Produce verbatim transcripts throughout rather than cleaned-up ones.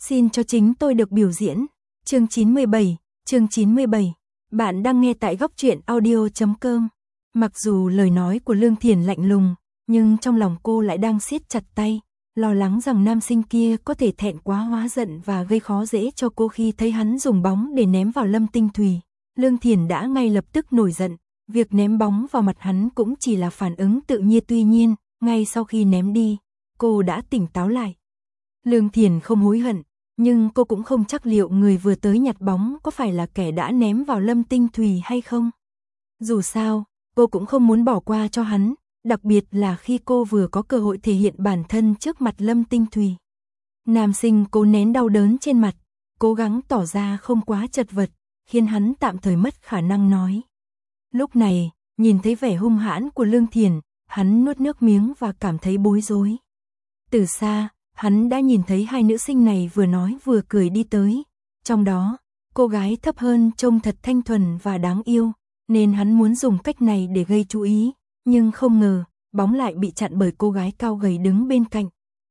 Xin cho chính tôi được biểu diễn. Chương chín mươi bảy, chương chín mươi bảy. Bạn đang nghe tại góc truyện audio chấm com. Mặc dù lời nói của Lương Thiển lạnh lùng, nhưng trong lòng cô lại đang siết chặt tay, lo lắng rằng nam sinh kia có thể thẹn quá hóa giận và gây khó dễ cho cô khi thấy hắn dùng bóng để ném vào Lâm Tinh Thùy. Lương Thiển đã ngay lập tức nổi giận, việc ném bóng vào mặt hắn cũng chỉ là phản ứng tự nhiên, tuy nhiên, ngay sau khi ném đi, cô đã tỉnh táo lại. Lương Thiển không hối hận, nhưng cô cũng không chắc liệu người vừa tới nhặt bóng có phải là kẻ đã ném vào Lâm Tinh Thùy hay không. Dù sao, cô cũng không muốn bỏ qua cho hắn, đặc biệt là khi cô vừa có cơ hội thể hiện bản thân trước mặt Lâm Tinh Thùy. Nam sinh cố nén đau đớn trên mặt, cố gắng tỏ ra không quá chật vật, khiến hắn tạm thời mất khả năng nói. Lúc này, nhìn thấy vẻ hung hãn của Lương Thiển, hắn nuốt nước miếng và cảm thấy bối rối. Từ xa, hắn đã nhìn thấy hai nữ sinh này vừa nói vừa cười đi tới. Trong đó, cô gái thấp hơn trông thật thanh thuần và đáng yêu, nên hắn muốn dùng cách này để gây chú ý, nhưng không ngờ, bóng lại bị chặn bởi cô gái cao gầy đứng bên cạnh.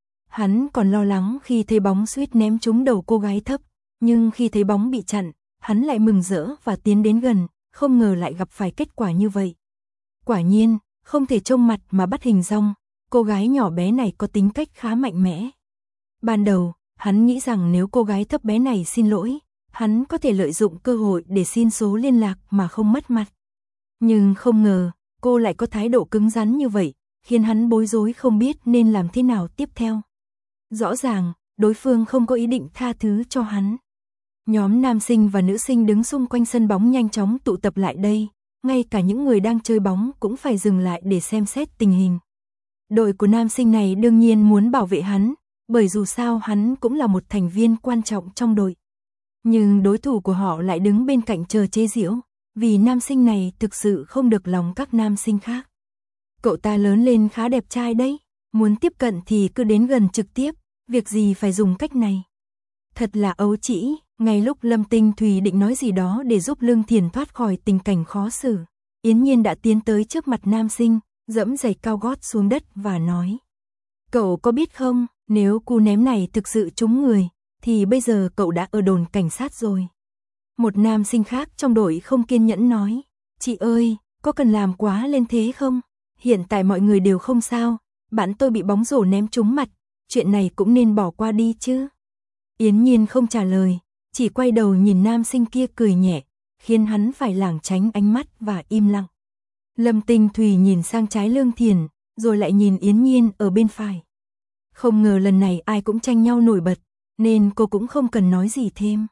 Hắn còn lo lắng khi thấy bóng suýt ném trúng đầu cô gái thấp, nhưng khi thấy bóng bị chặn, hắn lại mừng rỡ và tiến đến gần, không ngờ lại gặp phải kết quả như vậy. Quả nhiên, không thể trông mặt mà bắt hình dong, cô gái nhỏ bé này có tính cách khá mạnh mẽ. Ban đầu, hắn nghĩ rằng nếu cô gái thấp bé này xin lỗi, hắn có thể lợi dụng cơ hội để xin số liên lạc mà không mất mặt. Nhưng không ngờ, cô lại có thái độ cứng rắn như vậy, khiến hắn bối rối không biết nên làm thế nào tiếp theo. Rõ ràng, đối phương không có ý định tha thứ cho hắn. Nhóm nam sinh và nữ sinh đứng xung quanh sân bóng nhanh chóng tụ tập lại đây, ngay cả những người đang chơi bóng cũng phải dừng lại để xem xét tình hình. Đội của nam sinh này đương nhiên muốn bảo vệ hắn, bởi dù sao hắn cũng là một thành viên quan trọng trong đội. Nhưng đối thủ của họ lại đứng bên cạnh chờ chế giễu, vì nam sinh này thực sự không được lòng các nam sinh khác. Cậu ta lớn lên khá đẹp trai đấy, muốn tiếp cận thì cứ đến gần trực tiếp, việc gì phải dùng cách này. Thật là ấu trĩ, ngay lúc Lâm Tinh Thùy định nói gì đó để giúp Lương Thiển thoát khỏi tình cảnh khó xử, Yến Nhiên đã tiến tới trước mặt nam sinh, dẫm giày cao gót xuống đất và nói: "Cậu có biết không, nếu cú ném này thực sự trúng người, thì bây giờ cậu đã ở đồn cảnh sát rồi." Một nam sinh khác trong đội không kiên nhẫn nói: "Chị ơi, có cần làm quá lên thế không? Hiện tại mọi người đều không sao, bạn tôi bị bóng rổ ném trúng mặt, chuyện này cũng nên bỏ qua đi chứ." Yến Nhiên không trả lời, chỉ quay đầu nhìn nam sinh kia cười nhẹ, khiến hắn phải lảng tránh ánh mắt và im lặng. Lâm Tinh Thùy nhìn sang trái Lương Thiển, rồi lại nhìn Yến Nhiên ở bên phải. Không ngờ lần này ai cũng tranh nhau nổi bật, nên cô cũng không cần nói gì thêm.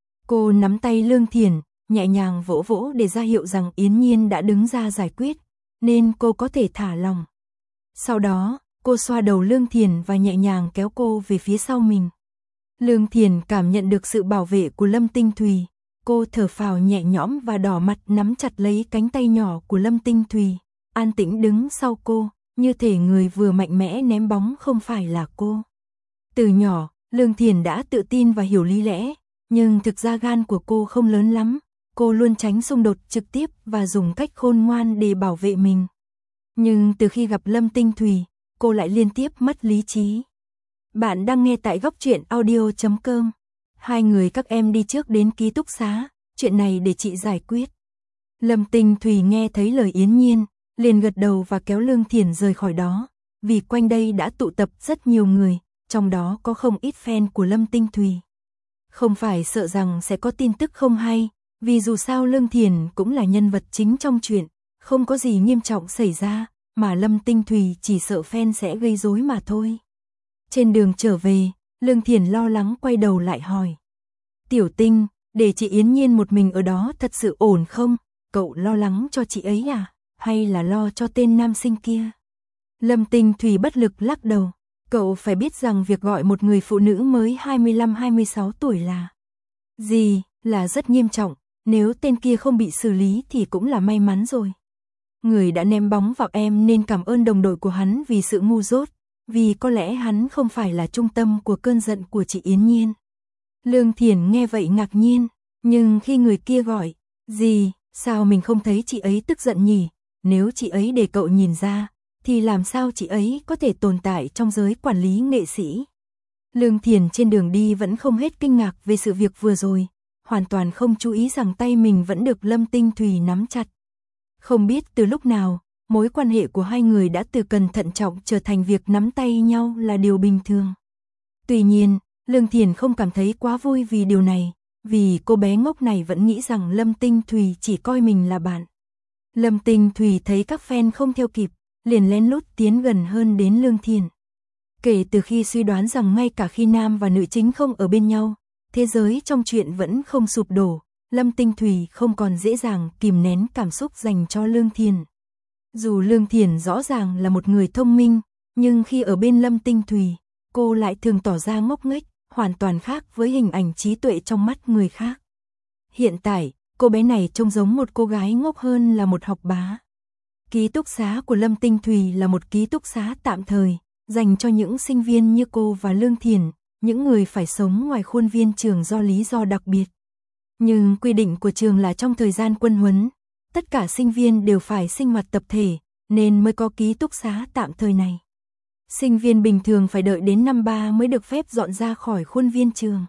Cô nắm tay Lương Thiển, nhẹ nhàng vỗ vỗ để ra hiệu rằng Yến Nhiên đã đứng ra giải quyết, nên cô có thể thả lòng. Sau đó, cô xoa đầu Lương Thiển và nhẹ nhàng kéo cô về phía sau mình. Lương Thiển cảm nhận được sự bảo vệ của Lâm Tinh Thùy, cô thở phào nhẹ nhõm và đỏ mặt nắm chặt lấy cánh tay nhỏ của Lâm Tinh Thùy, an tĩnh đứng sau cô, như thể người vừa mạnh mẽ ném bóng không phải là cô. Từ nhỏ, Lương Thiển đã tự tin và hiểu lý lẽ, nhưng thực ra gan của cô không lớn lắm, cô luôn tránh xung đột trực tiếp và dùng cách khôn ngoan để bảo vệ mình. Nhưng từ khi gặp Lâm Tinh Thùy, cô lại liên tiếp mất lý trí. Bạn đang nghe tại góc truyện audio chấm com. Hai người các em đi trước đến ký túc xá, chuyện này để chị giải quyết. Lâm Tinh Thùy nghe thấy lời Yến Nhiên, liền gật đầu và kéo Lương Thiển rời khỏi đó, vì quanh đây đã tụ tập rất nhiều người, trong đó có không ít fan của Lâm Tinh Thùy. Không phải sợ rằng sẽ có tin tức không hay, vì dù sao Lương Thiển cũng là nhân vật chính trong chuyện, không có gì nghiêm trọng xảy ra, mà Lâm Tinh Thùy chỉ sợ fan sẽ gây rối mà thôi. Trên đường trở về, Lương Thiển lo lắng quay đầu lại hỏi: "Tiểu Tinh, để chị Yến Nhiên một mình ở đó thật sự ổn không? Cậu lo lắng cho chị ấy à? Hay là lo cho tên nam sinh kia?" Lâm Tinh Thùy bất lực lắc đầu. Cậu phải biết rằng việc gọi một người phụ nữ mới hai mươi lăm hai mươi sáu tuổi là gì, là rất nghiêm trọng, nếu tên kia không bị xử lý thì cũng là may mắn rồi. Người đã ném bóng vào em nên cảm ơn đồng đội của hắn vì sự ngu dốt, vì có lẽ hắn không phải là trung tâm của cơn giận của chị Yến Nhiên. Lương Thiển nghe vậy ngạc nhiên, nhưng khi người kia gọi, gì, sao mình không thấy chị ấy tức giận nhỉ? Nếu chị ấy để cậu nhìn ra, thì làm sao chị ấy có thể tồn tại trong giới quản lý nghệ sĩ? Lương Thiền trên đường đi vẫn không hết kinh ngạc về sự việc vừa rồi, hoàn toàn không chú ý rằng tay mình vẫn được Lâm Tinh Thủy nắm chặt. Không biết từ lúc nào, mối quan hệ của hai người đã từ cần thận trọng trở thành việc nắm tay nhau là điều bình thường. Tuy nhiên, Lương Thiền không cảm thấy quá vui vì điều này, vì cô bé ngốc này vẫn nghĩ rằng Lâm Tinh Thủy chỉ coi mình là bạn. Lâm Tinh Thủy thấy các fan không theo kịp, liền lén lút tiến gần hơn đến Lương Thiền. Kể từ khi suy đoán rằng ngay cả khi nam và nữ chính không ở bên nhau, thế giới trong truyện vẫn không sụp đổ, Lâm Tinh Thủy không còn dễ dàng kìm nén cảm xúc dành cho Lương Thiền. Dù Lương Thiền rõ ràng là một người thông minh, nhưng khi ở bên Lâm Tinh Thủy, cô lại thường tỏ ra ngốc nghếch, hoàn toàn khác với hình ảnh trí tuệ trong mắt người khác. Hiện tại, cô bé này trông giống một cô gái ngốc hơn là một học bá. Ký túc xá của Lâm Tinh Thủy là một ký túc xá tạm thời, dành cho những sinh viên như cô và Lương Thiền, những người phải sống ngoài khuôn viên trường do lý do đặc biệt. Nhưng quy định của trường là trong thời gian quân huấn, tất cả sinh viên đều phải sinh hoạt tập thể, nên mới có ký túc xá tạm thời này. Sinh viên bình thường phải đợi đến năm ba mới được phép dọn ra khỏi khuôn viên trường.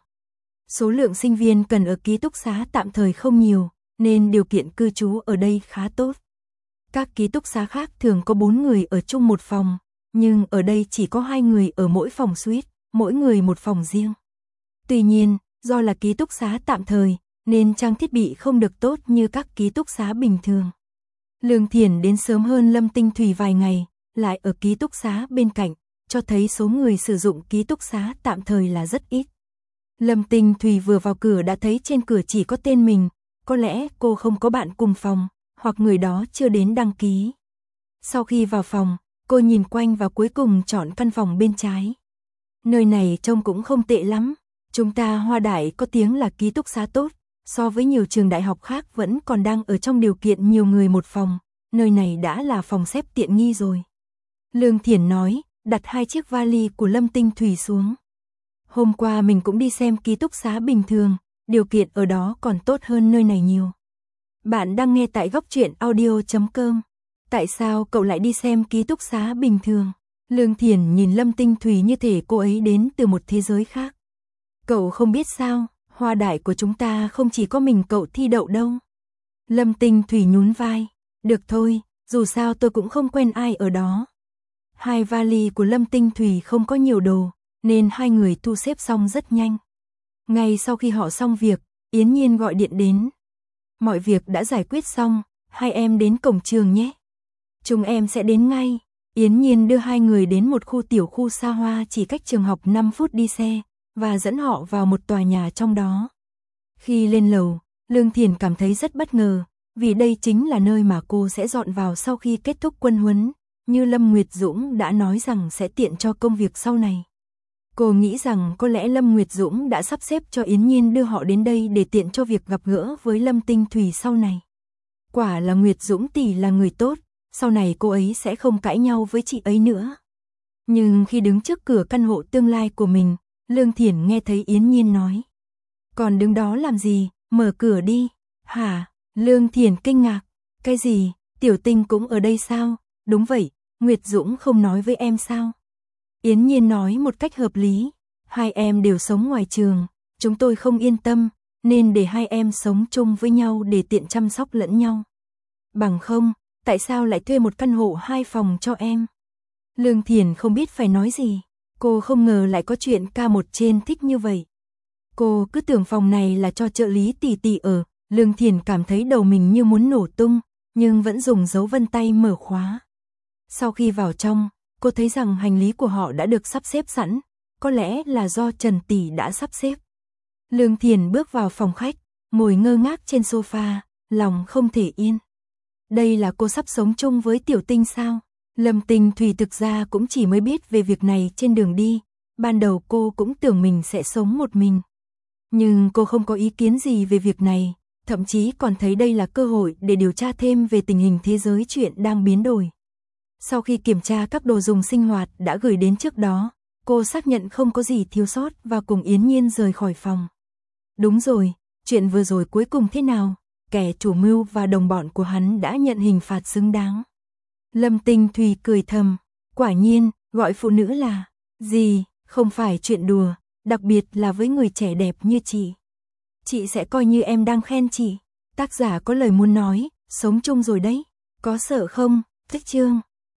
Số lượng sinh viên cần ở ký túc xá tạm thời không nhiều, nên điều kiện cư trú ở đây khá tốt. Các ký túc xá khác thường có bốn người ở chung một phòng, nhưng ở đây chỉ có hai người ở mỗi phòng suite, mỗi người một phòng riêng. Tuy nhiên, do là ký túc xá tạm thời, nên trang thiết bị không được tốt như các ký túc xá bình thường. Lương Thiền đến sớm hơn Lâm Tinh Thủy vài ngày, lại ở ký túc xá bên cạnh, cho thấy số người sử dụng ký túc xá tạm thời là rất ít. Lâm Tinh Thủy vừa vào cửa đã thấy trên cửa chỉ có tên mình, có lẽ cô không có bạn cùng phòng, hoặc người đó chưa đến đăng ký. Sau khi vào phòng, cô nhìn quanh và cuối cùng chọn căn phòng bên trái. Nơi này trông cũng không tệ lắm, chúng ta Hoa Đại có tiếng là ký túc xá tốt, so với nhiều trường đại học khác vẫn còn đang ở trong điều kiện nhiều người một phòng, nơi này đã là phòng xếp tiện nghi rồi. Lương Thiển nói, đặt hai chiếc vali của Lâm Tinh Thủy xuống. Hôm qua mình cũng đi xem ký túc xá bình thường, điều kiện ở đó còn tốt hơn nơi này nhiều. Bạn đang nghe tại góc truyện audio chấm com. Tại sao cậu lại đi xem ký túc xá bình thường? Lương Thiển nhìn Lâm Tinh Thủy như thể cô ấy đến từ một thế giới khác. Cậu không biết sao, Hoa Đại của chúng ta không chỉ có mình cậu thi đậu đâu. Lâm Tinh Thủy nhún vai. Được thôi, dù sao tôi cũng không quen ai ở đó. Hai vali của Lâm Tinh Thủy không có nhiều đồ, nên hai người thu xếp xong rất nhanh. Ngay sau khi họ xong việc, Yến Nhiên gọi điện đến. Mọi việc đã giải quyết xong, hai em đến cổng trường nhé. Chúng em sẽ đến ngay. Yến Nhiên đưa hai người đến một khu tiểu khu xa hoa chỉ cách trường học năm phút đi xe, và dẫn họ vào một tòa nhà trong đó. Khi lên lầu, Lương Thiền cảm thấy rất bất ngờ, vì đây chính là nơi mà cô sẽ dọn vào sau khi kết thúc quân huấn, như Lâm Nguyệt Dũng đã nói rằng sẽ tiện cho công việc sau này. Cô nghĩ rằng có lẽ Lâm Nguyệt Dũng đã sắp xếp cho Yến Nhiên đưa họ đến đây để tiện cho việc gặp gỡ với Lâm Tinh Thủy sau này. Quả là Nguyệt Dũng tỷ là người tốt, sau này cô ấy sẽ không cãi nhau với chị ấy nữa. Nhưng khi đứng trước cửa căn hộ tương lai của mình, Lương Thiển nghe thấy Yến Nhiên nói. Còn đứng đó làm gì, mở cửa đi. Hả? Lương Thiển kinh ngạc. Cái gì, Tiểu Tinh cũng ở đây sao? Đúng vậy, Nguyệt Dũng không nói với em sao? Yến Nhiên nói một cách hợp lý. Hai em đều sống ngoài trường, chúng tôi không yên tâm, nên để hai em sống chung với nhau để tiện chăm sóc lẫn nhau. Bằng không, tại sao lại thuê một căn hộ hai phòng cho em? Lương Thiển không biết phải nói gì. Cô không ngờ lại có chuyện ca một trên thích như vậy. Cô cứ tưởng phòng này là cho trợ lý tỷ tỷ ở. Lương Thiển cảm thấy đầu mình như muốn nổ tung, nhưng vẫn dùng dấu vân tay mở khóa. Sau khi vào trong, cô thấy rằng hành lý của họ đã được sắp xếp sẵn, có lẽ là do Trần tỷ đã sắp xếp. Lương Thiển bước vào phòng khách, ngồi ngơ ngác trên sofa, lòng không thể yên. Đây là cô sắp sống chung với Tiểu Tinh sao? Lâm Tinh Thủy thực ra cũng chỉ mới biết về việc này trên đường đi, ban đầu cô cũng tưởng mình sẽ sống một mình. Nhưng cô không có ý kiến gì về việc này, thậm chí còn thấy đây là cơ hội để điều tra thêm về tình hình thế giới chuyện đang biến đổi. Sau khi kiểm tra các đồ dùng sinh hoạt đã gửi đến trước đó, cô xác nhận không có gì thiếu sót và cùng Yến Nhiên rời khỏi phòng. Đúng rồi, chuyện vừa rồi cuối cùng thế nào? Kẻ chủ mưu và đồng bọn của hắn đã nhận hình phạt xứng đáng. Lâm Tinh Thủy cười thầm, quả nhiên, gọi phụ nữ là gì, Không phải chuyện đùa, đặc biệt là với người trẻ đẹp như chị. Chị sẽ coi như em đang khen chị. Tác giả có lời muốn nói, sống chung rồi đấy. Có sợ không? Thích chương.